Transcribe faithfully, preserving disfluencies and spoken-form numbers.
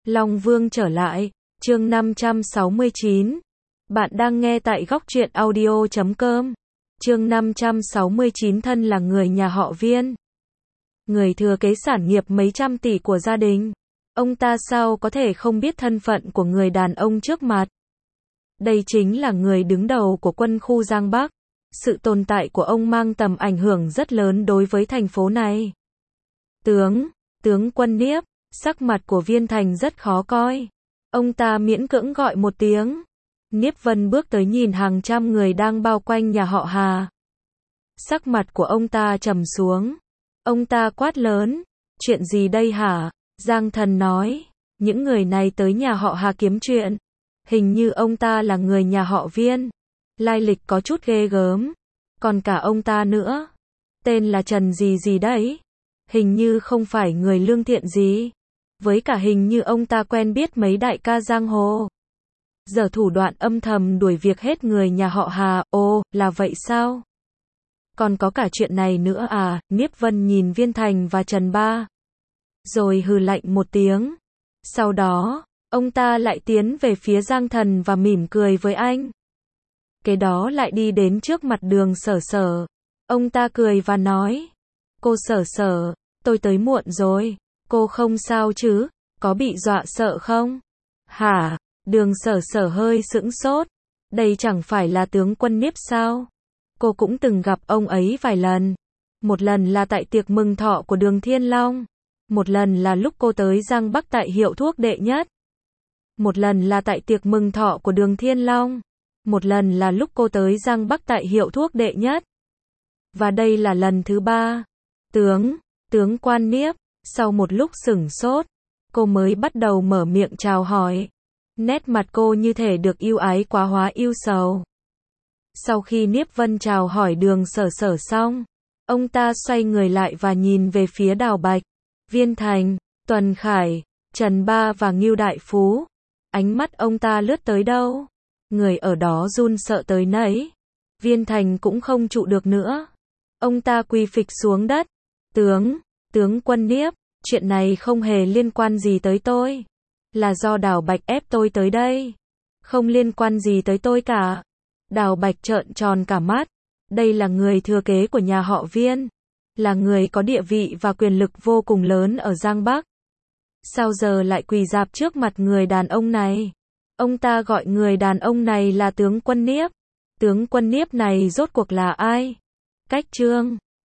Long Vương trở lại, chương năm trăm sáu mươi chín. Bạn đang nghe tại góc truyện audio chấm com. Chương năm trăm sáu mươi chín thân là người nhà họ Viên. Người thừa kế sản nghiệp mấy trăm tỷ của gia đình. Ông ta sao có thể không biết thân phận của người đàn ông trước mặt. Đây chính là người đứng đầu của quân khu Giang Bắc. Sự tồn tại của ông mang tầm ảnh hưởng rất lớn đối với thành phố này. Tướng, tướng quân Niếp, sắc mặt của Viên Thành rất khó coi. Ông ta miễn cưỡng gọi một tiếng. Niếp Vân bước tới nhìn hàng trăm người đang bao quanh nhà họ Hà. Sắc mặt của ông ta trầm xuống. Ông ta quát lớn, chuyện gì đây hả? Giang Thần nói, những người này tới nhà họ Hà kiếm chuyện. Hình như ông ta là người nhà họ Viên. Lai lịch có chút ghê gớm. Còn cả ông ta nữa. Tên là Trần gì gì đấy. Hình như không phải người lương thiện gì. Với cả hình như ông ta quen biết mấy đại ca giang hồ. Giờ thủ đoạn âm thầm đuổi việc hết người nhà họ Hà. Ồ, là vậy sao? Còn có cả chuyện này nữa à? Niếp Vân nhìn Viên Thành và Trần Ba. Rồi hừ lạnh một tiếng. Sau đó, ông ta lại tiến về phía Giang Thần và mỉm cười với anh. Kế đó lại đi đến trước mặt Đường Sở Sở. Ông ta cười và nói. Cô Sở Sở, tôi tới muộn rồi. Cô không sao chứ? Có bị dọa sợ không? Hả? Đường Sở Sở hơi sững sốt. Đây chẳng phải là tướng quân Niếp sao? Cô cũng từng gặp ông ấy vài lần. Một lần là tại tiệc mừng thọ của Đường Thiên Long. Một lần là lúc cô tới Giang Bắc tại hiệu thuốc đệ nhất. Một lần là tại tiệc mừng thọ của Đường Thiên Long. Một lần là lúc cô tới Giang Bắc tại hiệu thuốc đệ nhất. Và đây là lần thứ ba. Tướng, tướng quan Niếp, sau một lúc sửng sốt, cô mới bắt đầu mở miệng chào hỏi. Nét mặt cô như thể được yêu ái quá hóa yêu sầu. Sau khi Niếp Vân chào hỏi Đường Sở Sở xong, ông ta xoay người lại và nhìn về phía Đào Bạch, Viên Thành, Tuần Khải, Trần Ba và Ngưu Đại Phú. Ánh mắt ông ta lướt tới đâu, người ở đó run sợ tới nấy. Viên Thành cũng không trụ được nữa. Ông ta quỳ phịch xuống đất. Tướng, tướng quân Niếp, chuyện này không hề liên quan gì tới tôi. Là do Đào Bạch ép tôi tới đây. Không liên quan gì tới tôi cả. Đào Bạch trợn tròn cả mắt. Đây là người thừa kế của nhà họ Viên. Là người có địa vị và quyền lực vô cùng lớn ở Giang Bắc. Sao giờ lại quỳ rạp trước mặt người đàn ông này? Ông ta gọi người đàn ông này là tướng quân Niếp. Tướng quân Niếp này rốt cuộc là ai? Cách chương